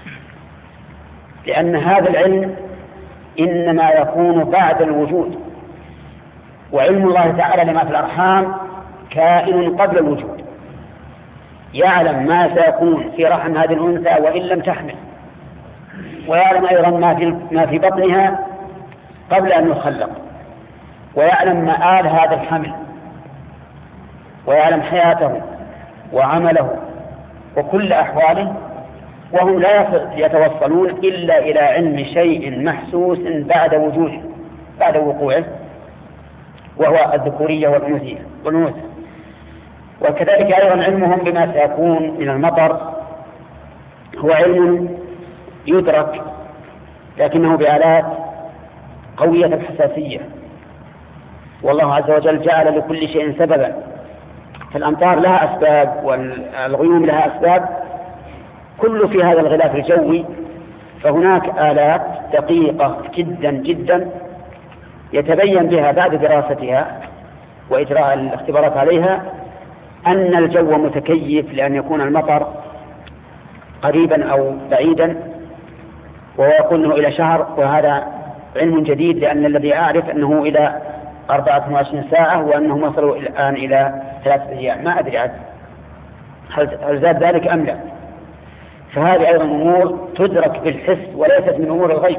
لأن هذا العلم إنما يكون بعد الوجود، وعلم الله تعالى لما في الأرحام كائن قبل الوجود، يعلم ما سيكون في رحم هذه الأنثى وإن لم تحمل، ويعلم أيضا ما في ما في بطنها قبل أن يخلق، ويعلم مآل هذا الحمل، ويعلم حياته وعمله وكل أحواله، وهم لا يتوصلون إلا إلى علم شيء محسوس بعد وجوده بعد وقوعه، وهو الذكورية والأنوثة. وكذلك أيضا علمهم بما سيكون من المطر هو علم يدرك، لكنه بآلات قوية الحساسية، والله عز وجل جعل لكل شيء سببا، فالأمطار لها أسباب والغيوم لها أسباب، كل في هذا الغلاف الجوي. فهناك آلات دقيقة جدا جدا يتبين بها بعد دراستها وإجراء الاختبارات عليها أن الجو متكيف لأن يكون المطر قريبا أو بعيدا، وهو يكون إلى شهر، وهذا علم جديد، لأن الذي أعرف أنه إلى أربعة وعشرين ساعة، وأنهم وصلوا الآن إلى ثلاثة أيام، ما أدري عاد هل زاد ذلك أم لا. فهذه أيضا أمور تدرك بالحس وليست من أمور الغيب،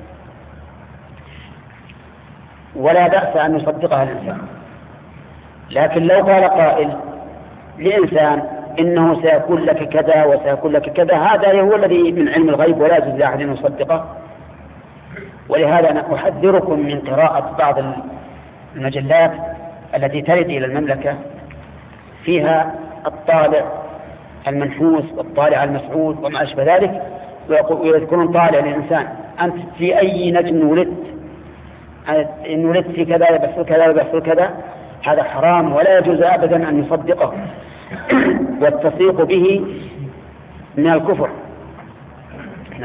ولا بأس أن يصدقها الإنسان. لكن لو قال قائل لإنسان إنه سيكون لك كذا وسيكون لك كذا، هذا هو الذي من علم الغيب ولا يجوز لأحد أن يصدقه. ولهذا أنا أحذركم من قراءة بعض المجلات التي ترد إلى المملكة فيها الطالع المنحوس والطالع المسعود وما أشبه ذلك، ويذكرون طالع الإنسان أنت في أي نجم ولدت، إن ولدت في كذا يبحث كذا يبحث كذا، هذا حرام ولا يجوز أبدا أن يصدقه والتصديق به من الكفر. نعم.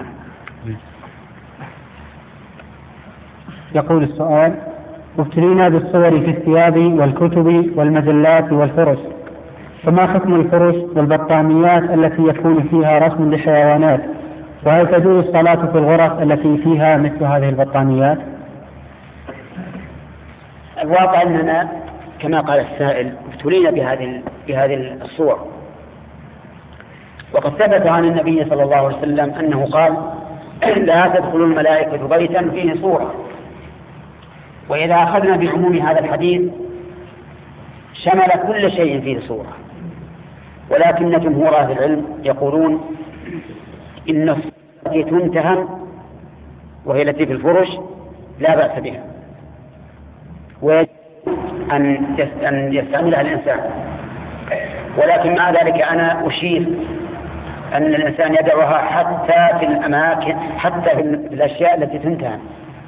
يقول السؤال: ابتلينا بالصور في الثياب والكتب والمجلات والفرش، فما حكم الفرش والبطانيات التي يكون فيها رسم لحيوانات، وهل تجوز الصلاة في الغرف التي فيها مثل هذه البطانيات؟ الواقع أننا كما قال السائل ابتلينا بهذه بهذه الصور، وقد ثبت عن النبي صلى الله عليه وسلم أنه قال: لا تدخل الملائكة بيتا فيه صورة. وإذا أخذنا بعموم هذا الحديث شمل كل شيء فيه صورة، ولكن جمهور أهل العلم يقولون إن الصورة التي تنتهن وهي التي في الفرش لا بأس بها، ويجب أن يستعملها الإنسان. ولكن مع ذلك أنا أشير أن الإنسان يدعوها حتى في الأماكن، حتى في الأشياء التي تنتهن،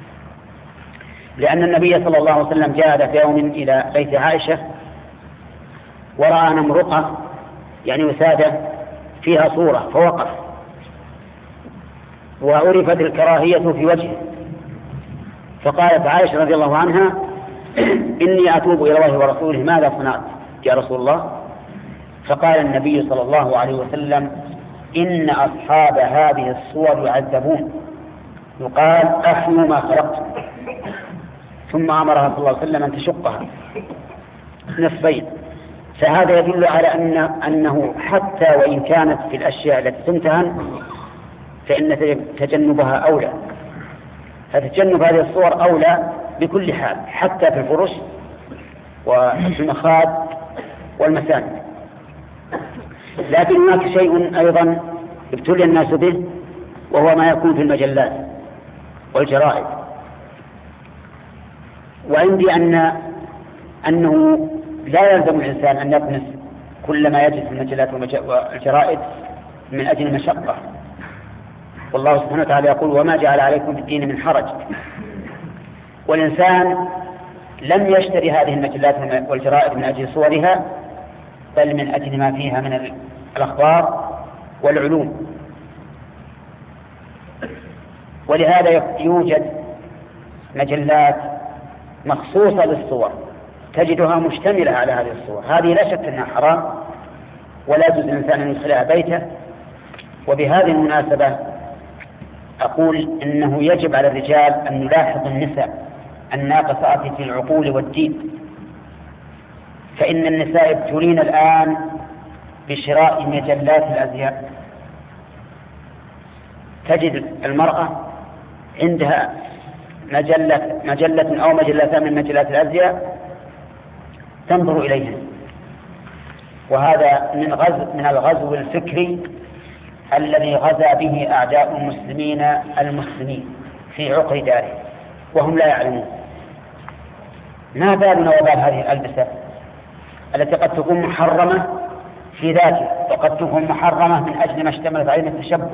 لأن النبي صلى الله عليه وسلم جاء ذات يوم إلى بيت عائشة ورأى نمرقة يعني وسادة فيها صورة فوقف، وعرفت الكراهية في وجهه، فقالت عائشة رضي الله عنها: إني أتوب إلى الله ورسوله، ماذا صنعت يا رسول الله؟ فقال النبي صلى الله عليه وسلم: إن أصحاب هذه الصور يعذبون، يقال أحيوا ما خلقتم. ثم أمرها صلى الله عليه وسلم أن تشقها نصفين. فهذا يدل على أن أنه حتى وإن كانت في الأشياء التي تنتهن فإن تجنبها أولى، فتجنب هذه الصور أولى بكل حال، حتى في الفرش وفي المخاد والمساجد. لكن هناك شيء أيضا ابتلي الناس به، وهو ما يكون في المجلات والجرائد. وعندي أن أنه لا يلزم الإنسان أن يكنس كل ما يجد في المجلات والجرائد، من أجل المشقة. والله سبحانه وتعالى يقول وما جعل عليكم في الدين من حرج. والإنسان لم يشتري هذه المجلات والجرائد من أجل صورها، بل من أجل ما فيها من الأخبار والعلوم. ولهذا يوجد مجلات مخصوصة للصور تجدها مشتملة على هذه الصور. هذه لا شك أنها حرام ولا يجوز للإنسان أن يدخلها بيته. وبهذه المناسبة أقول إنه يجب على الرجال أن نلاحظ النساء الناقصات في العقول والدين، فإن النساء يبتلين الآن بشراء مجلات الأزياء. تجد المرأة عندها مجلة, مجلة أو مجلتان من مجلات الأزياء تنظر إليها، وهذا من غزو من الغزو الفكري الذي غزا به أعداء المسلمين المسلمين في عقر داره وهم لا يعلمون. ما بالنا وبال هذه الألبسة التي قد تكون محرمة في ذاتها وقد تكون محرمة من أجل ما اشتملت عليه التشبه،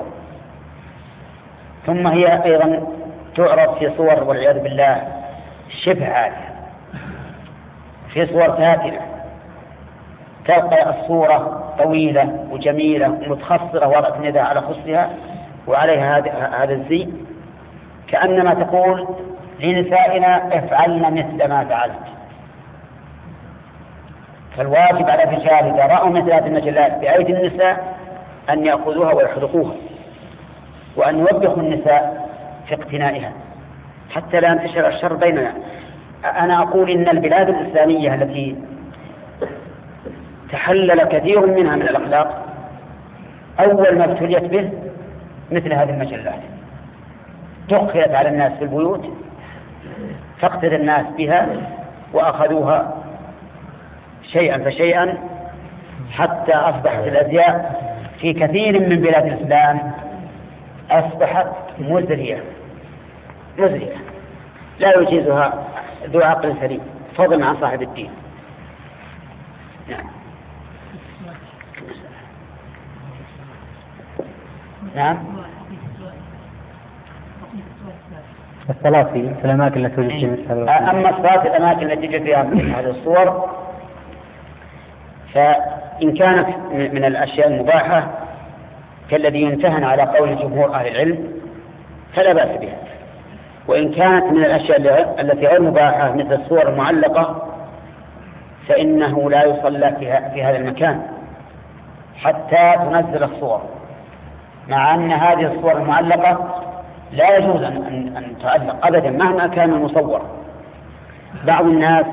ثم هي أيضا تعرض في صور والعياذ بالله شبه عالية، في صور تافهة. تلقى الصورة طويلة وجميلة ومتخصرة وضعت النداء على خصها وعليها هذا الزي، كأنما تقول لنسائنا افعلنا مثل ما فعلت. فالواجب على الرجال إذا رأوا مثل هذه المجلات بأيدي النساء أن يأخذوها ويحرقوها، وأن يوبخوا النساء في اقتنائها حتى لا ينتشر الشر بيننا. أنا أقول إن البلاد الإسلامية التي تحلل كثير منها من الأخلاق أول ما ابتليت به مثل هذه المجلات، دخلت على الناس في البيوت فاقتدى الناس بها وأخذوها شيئا فشيئا حتى أصبحت الأزياء في كثير من بلاد الإسلام أصبحت مزرية مزرية لا يجيزها ذو عقل سليم فضلا عن صاحب الدين. نعم. نعم. الصلاة في الأماكن التي توجد فيها مثل هذا. أما الصلاة في الأماكن التي توجد فيها مثل هذه الصور فإن كانت من الأشياء المباحة كالذي ينتهن على قول جمهور أهل العلم فلا بأس بها، وإن كانت من الأشياء التي غير مباحة مثل الصور المعلقة فإنه لا يصلى في هذا المكان حتى تنزل الصور، مع أن هذه الصور المعلقة لا يجوز أن, أن تعلق أبدا مهما كان المصور. بعض الناس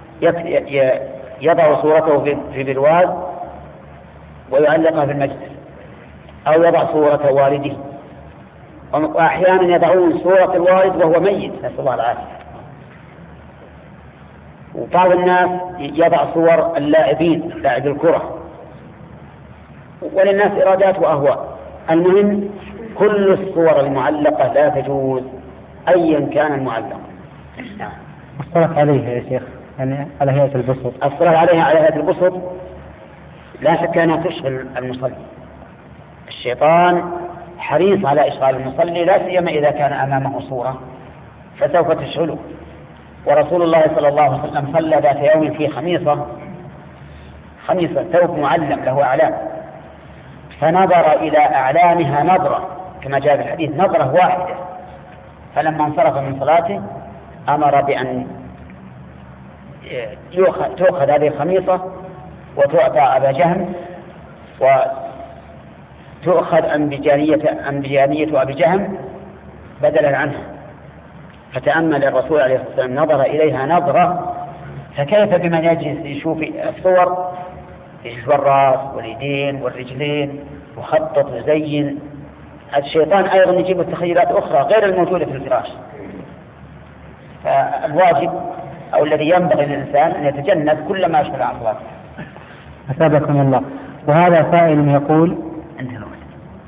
يضع صورته في برواز ويعلقها في المجلس، أو يضع صورة والده، وأحيانا يضعون صورة الوالد وهو ميت نسأل الله العافية. وبعض الناس يضع صور اللاعبين لاعب الكرة، وللناس إرادات وأهواء. المهم كل الصور المعلقة لا تجوز أيا كان المعلق. الصلاة عليها يا شيخ يعني على هيئة البسط. الصلاة عليها على هيئة البسط لا شك أنها تشغل المصلي. الشيطان حريص على إشغال المصلي لا سيما إذا كان أمامه صورة فسوف تشغله. ورسول الله صلى الله عليه وسلم صلى ذات يوم في خميصة خميصة ثوب معلم له أعلام، فنظر إلى أعلامها نظرة كما جاء في الحديث نظرة واحدة، فلما انصرف من صلاته أمر بأن تؤخذ هذه الخميصة وتعطى أبا جهم وتؤخذ أنبجانية أنبجانية أبي جهم بدلا عنها. فتأمل الرسول عليه الصلاة والسلام نظر إليها نظرة، فكيف بمن يجلس يشوف الصور يشوف الرأس واليدين والرجلين وخطط وزين. الشيطان أيضا يجيب التخيلات أخرى غير الموجودة في الفراش. فالواجب أو الذي ينبغي للإنسان أن يتجنب كل ما يشغل عن صلاته. أثابكم الله. وهذا سائل يقول انتهى الوقت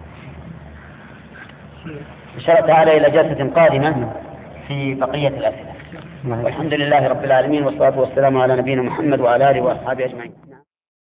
إن شاء الله تعالى إلى جلسة قادمة في بقية الأسئلة. والحمد لله رب العالمين والصلاة والسلام على نبينا محمد وعلى آله وأصحابه أجمعين.